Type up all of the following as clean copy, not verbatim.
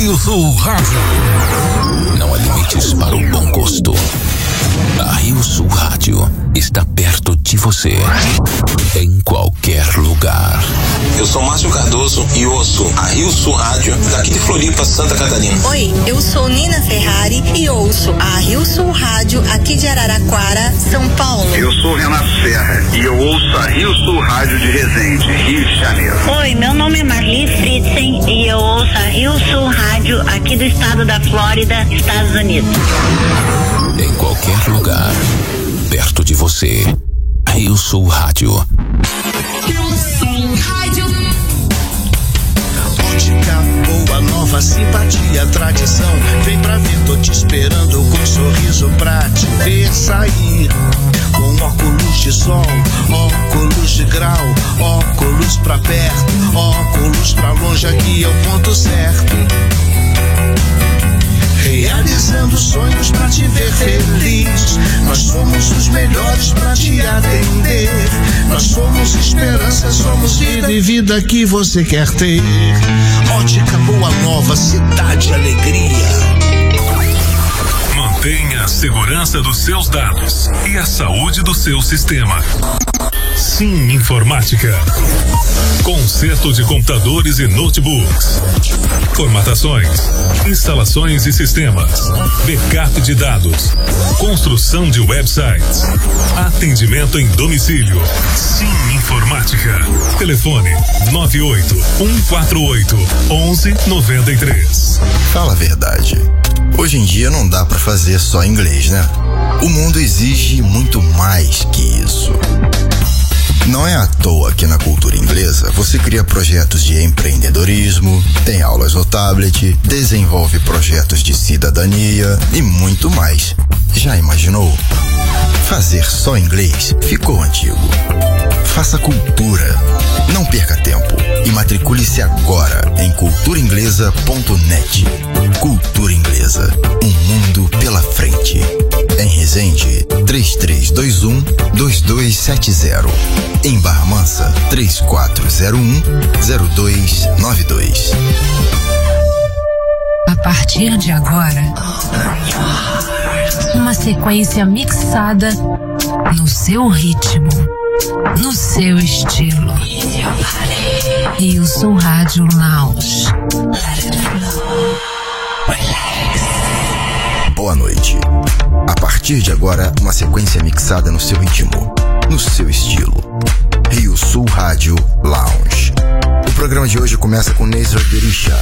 Rio Sul Rádio. Não há limites para o bom gosto. A Rio Sul Rádio está perto de você, em qualquer lugar. Eu sou Márcio Cardoso e ouço a Rio Sul Rádio daqui de Floripa, Santa Catarina. Oi, eu sou Nina Ferrari e ouço a Rio Sul Rádio aqui de Araraquara, São Paulo. Eu sou Renato Serra e eu ouço a Rio Sul Rádio de Resende, Rio de Janeiro. Oi, meu nome é Marli Fritzen e eu ouço a Rio Sul Rádio aqui do estado da Flórida, Estados Unidos. Em qualquer lugar, perto de você, Rio Sul Rádio. Rio Sul Rádio. Ótica boa, nova simpatia, tradição. Vem pra ver, tô te esperando com um sorriso pra te ver sair. Com óculos de sol, óculos de grau, óculos pra perto, óculos pra longe, aqui é o ponto certo. Realizando sonhos pra te ver feliz. Nós somos os melhores pra te atender. Nós somos esperança, somos vida e vida que você quer ter. Ótica Boa Nova, cidade alegria. Mantenha a segurança dos seus dados e a saúde do seu sistema. Sim Informática. Conserto de computadores e notebooks. Formatações, instalações e sistemas, backup de dados, construção de websites, atendimento em domicílio. Sim Informática. Telefone 98-148-1193. Fala a verdade. Hoje em dia não dá pra fazer só inglês, né? O mundo exige muito mais que isso. Não é à toa que na cultura inglesa você cria projetos de empreendedorismo, tem aulas no tablet, desenvolve projetos de cidadania e muito mais. Já imaginou? Fazer só inglês ficou antigo. Faça cultura. Não perca tempo e matricule-se agora em culturainglesa.net. Cultura Inglesa, um mundo pela frente. Em Resende, 3321-2270. Em Barra Mansa, 3401-0292. A partir de agora, uma sequência mixada no seu ritmo, no seu estilo. Rio Sul Rádio Lounge. Boa noite. A partir de agora, uma sequência mixada no seu ritmo, no seu estilo. Rio Sul Rádio Lounge. O programa de hoje começa com Nezra Berisha.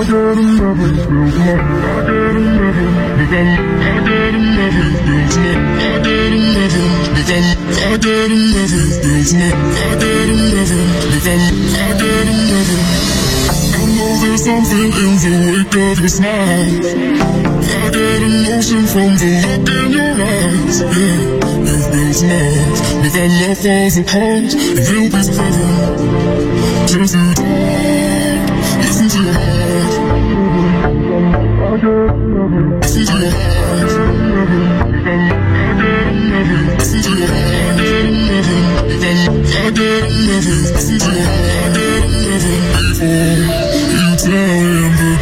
There's something in the wake of your smile. I get emotion from the look in your eyes. Yeah, if there's love, but that love falls apart, you'll be heaven. Turns you down, listen to your heart. Listen to your heart. Listen to your heart. I get nothing. Listen to your heart. Before you tell him that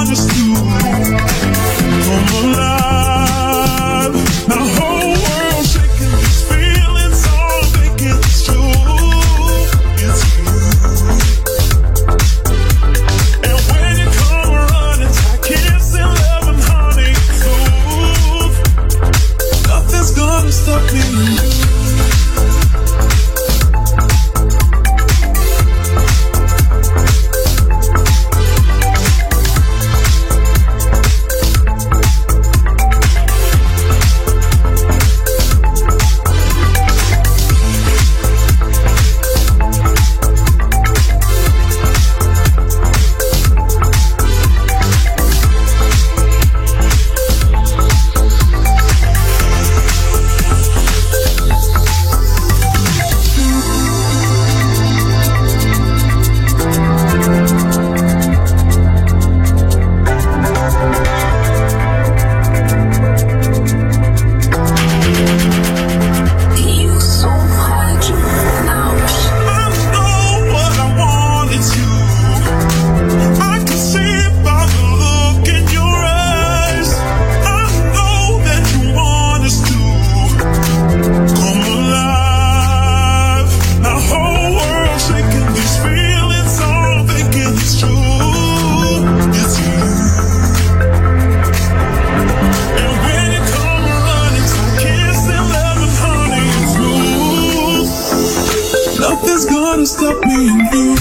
want us to come alive. The whole world shaking, these feelings all thinking it's true. It's you. And when you come running, I kiss and love and honey, smooth. Nothing's gonna stop me. Nothing's gonna stop me and you.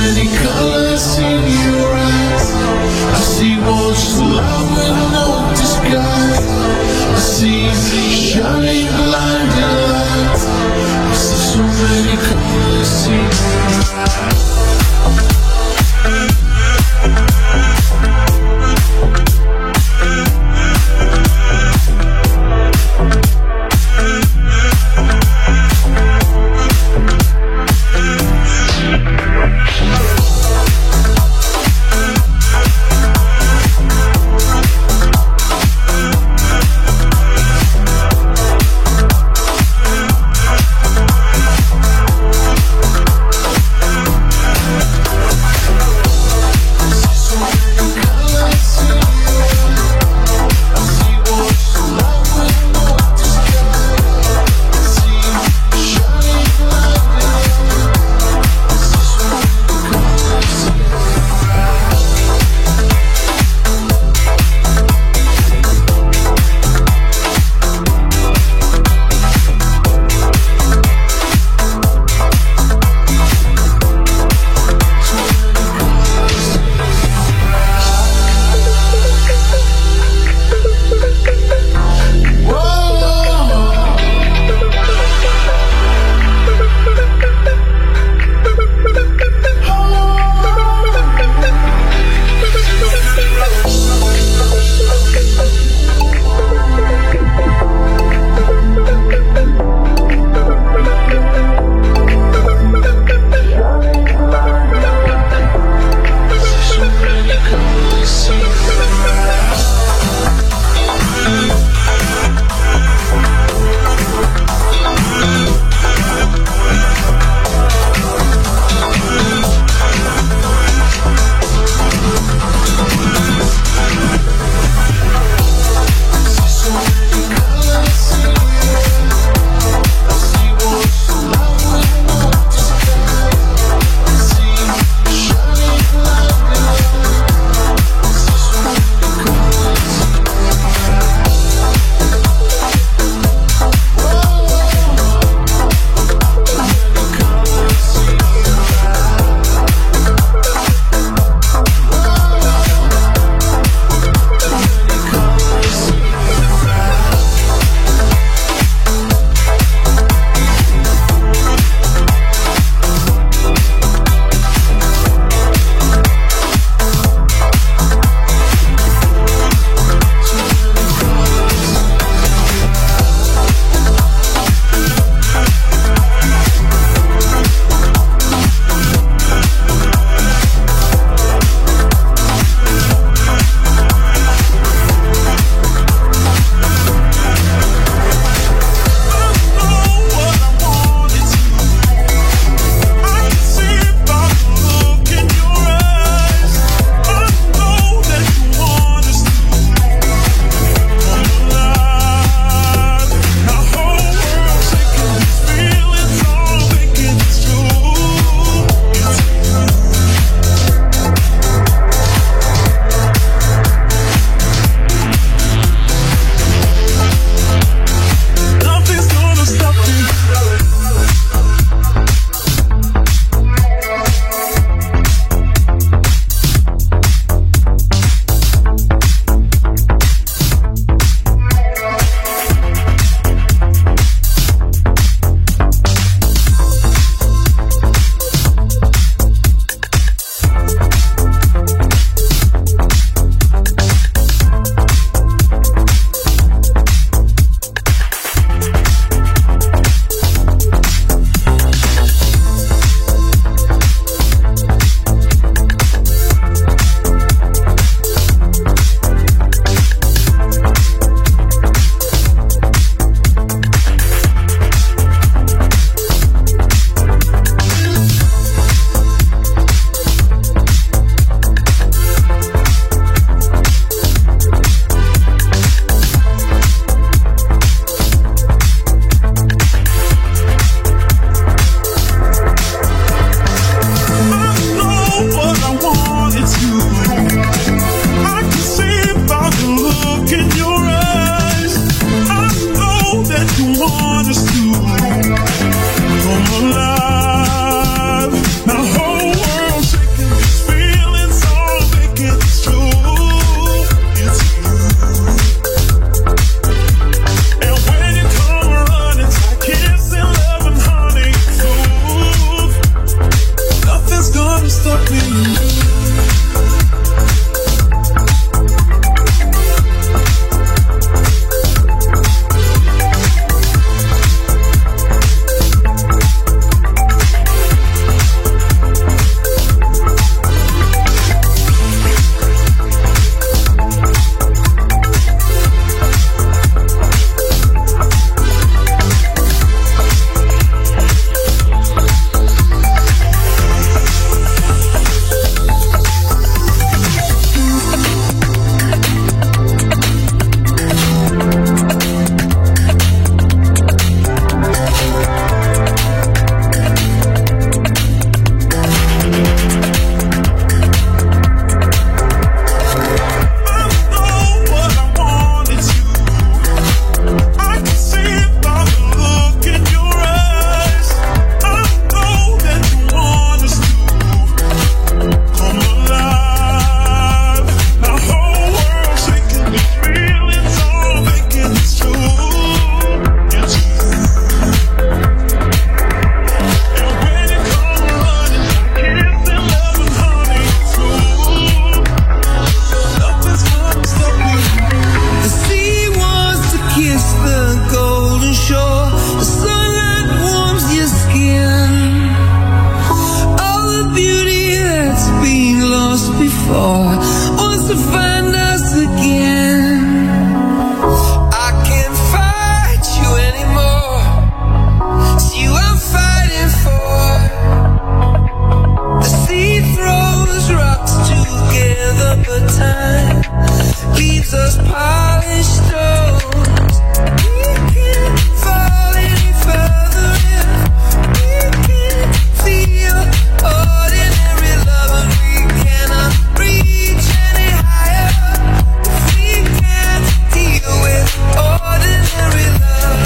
many colors in your eyes. I see walls of love with no disguise. I see shining blinding lights. I see so many colors in your eyes. before wants to find us again. I can't fight you anymore. It's you I'm fighting for. The sea throws rocks together, but time leaves us polished stones. We can't fall any further if we can't feel ordinary love, and we cannot reach any higher if we can't deal with ordinary love.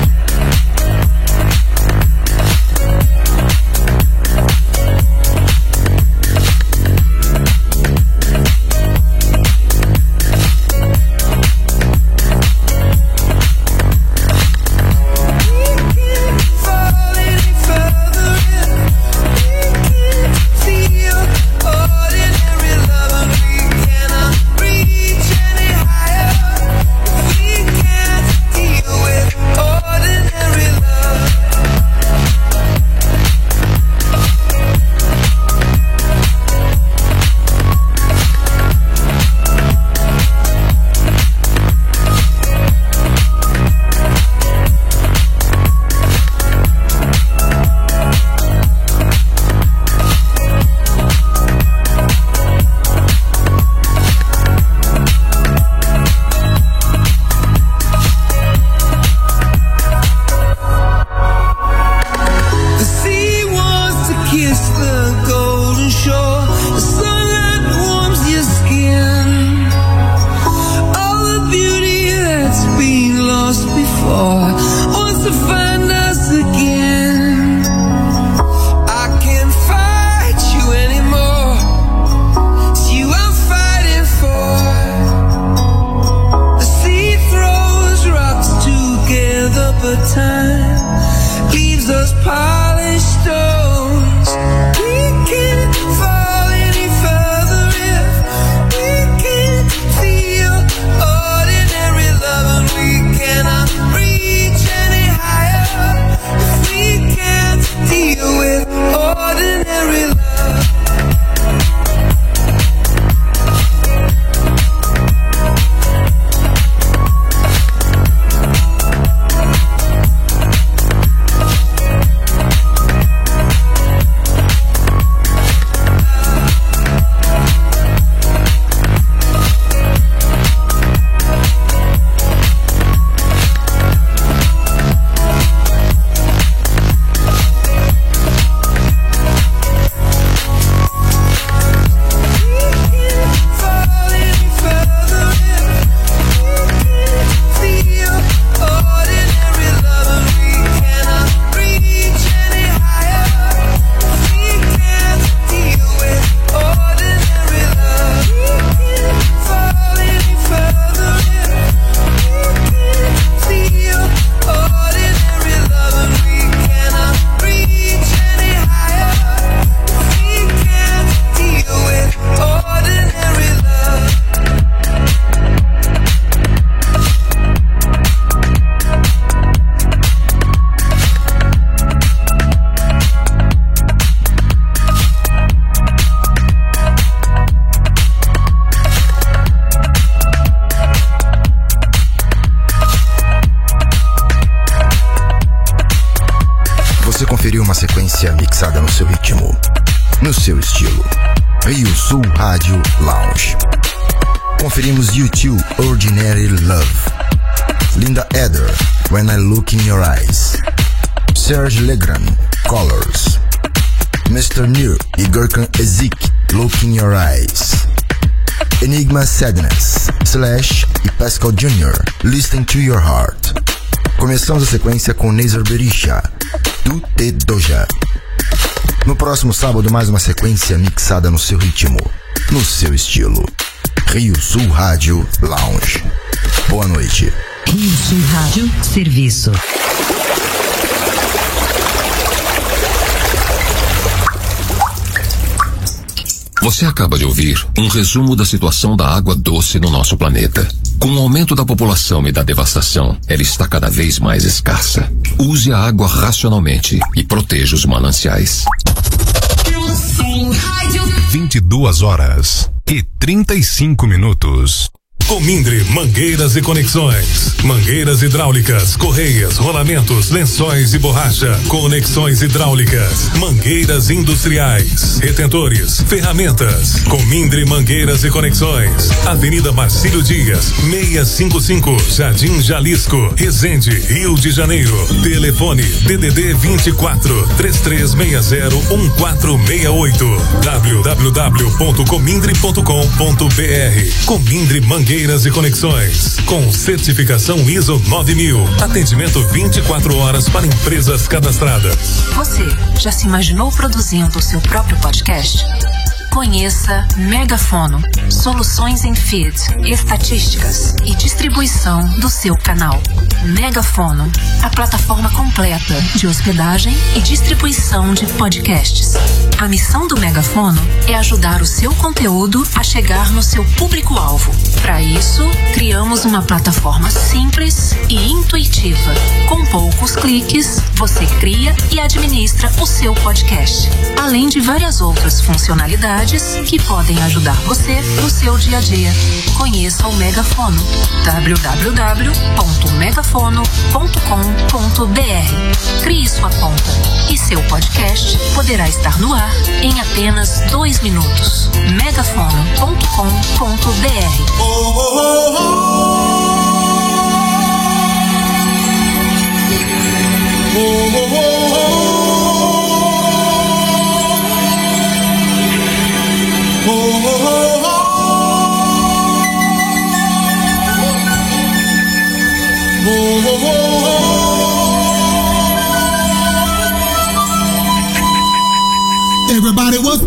Conferiu uma sequência mixada no seu ritmo, no seu estilo. Rio Sul Rádio Lounge. Conferimos U2 Ordinary Love, Linda Eder When I Look in Your Eyes, Serge Legrand Colors, Mr. Near e Gurkan Ezik Look in Your Eyes, Enigma Sadness, Slash e Pascal Jr. Listen to Your Heart. Começamos a sequência com Nazar Berisha, Tu Te Doja. No próximo sábado, mais uma sequência mixada no seu ritmo, no seu estilo. Rio Sul Rádio Lounge. Boa noite. Rio Sul Rádio Serviço. Você acaba de ouvir um resumo da situação da água doce no nosso planeta. Com o aumento da população e da devastação, ela está cada vez mais escassa. Use a água racionalmente e proteja os mananciais. 22 horas. 6h35. Comindre Mangueiras e Conexões. Mangueiras hidráulicas, correias, rolamentos, lençóis e borracha. Conexões hidráulicas. Mangueiras industriais. Retentores. Ferramentas. Comindre Mangueiras e Conexões. Avenida Marcílio Dias, 655, Jardim Jalisco, Resende, Rio de Janeiro. Telefone DDD 24 3360 1468. www.comindre.com.br. Comindre Mangueiras e Conexões, com certificação ISO 9000. Atendimento 24 horas para empresas cadastradas. Você já se imaginou produzindo o seu próprio podcast? Conheça Megafono, soluções em feed, estatísticas e distribuição do seu canal. Megafono, a plataforma completa de hospedagem e distribuição de podcasts. A missão do Megafono é ajudar o seu conteúdo a chegar no seu público-alvo. Para isso, criamos uma plataforma simples e intuitiva. Com poucos cliques, você cria e administra o seu podcast, além de várias outras funcionalidades que podem ajudar você no seu dia a dia. Conheça o Megafono. www.megafono.com.br. Crie sua conta e seu podcast poderá estar no ar em apenas 2 minutos. megafono.com.br. Everybody was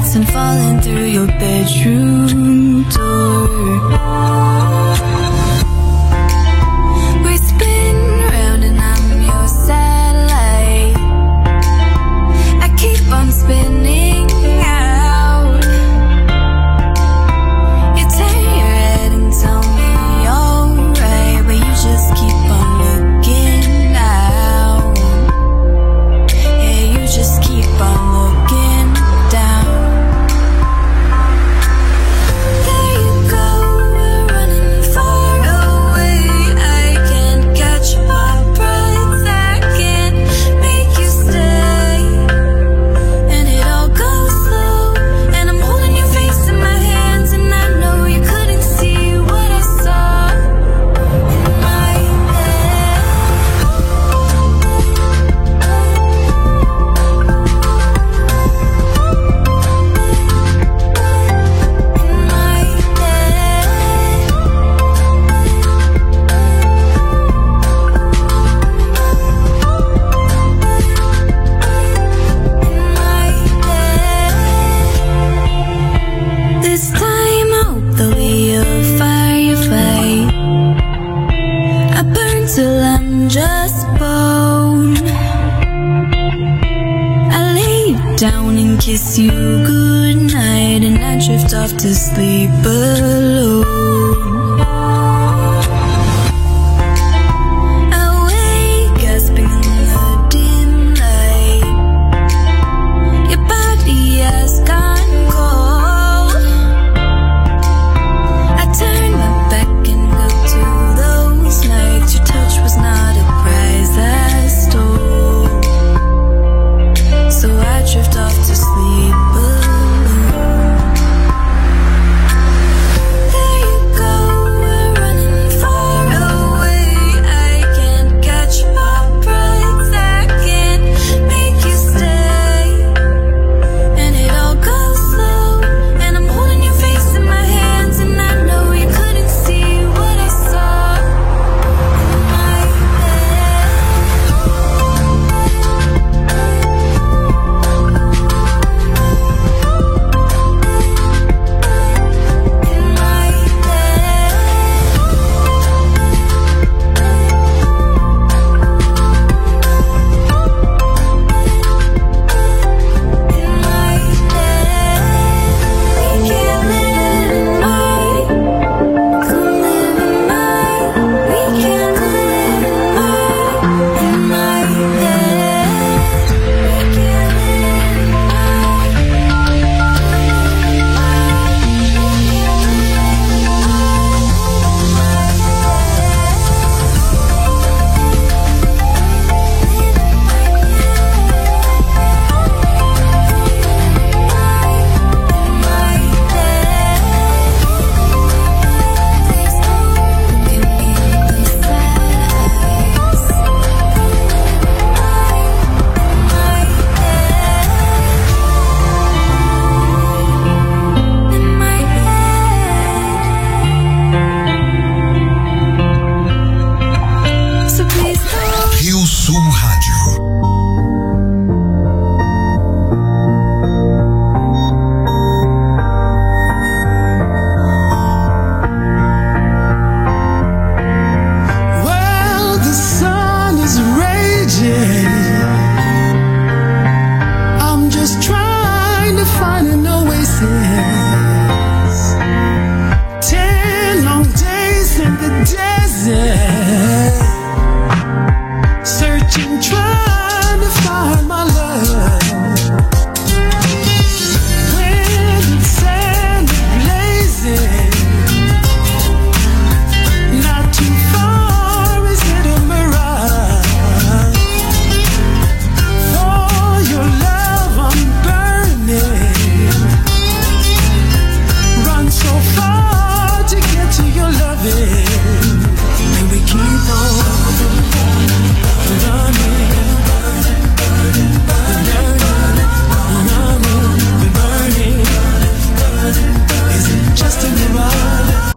cracks and falling through your bedroom door. We spin round and I'm your satellite. I keep on spinning out. You turn your head and tell me alright, but you just keep on looking out. Yeah, you just keep on looking down. There you go, we're running far away. I can't catch my breath, I can't make you stay. And it all goes slow, and I'm holding your face in my hands, and I know you couldn't see what I saw in my head. This time I hope that we'll firefight. I burn till I'm just bone. I lay you down and kiss you goodnight, and I drift off to sleep alone.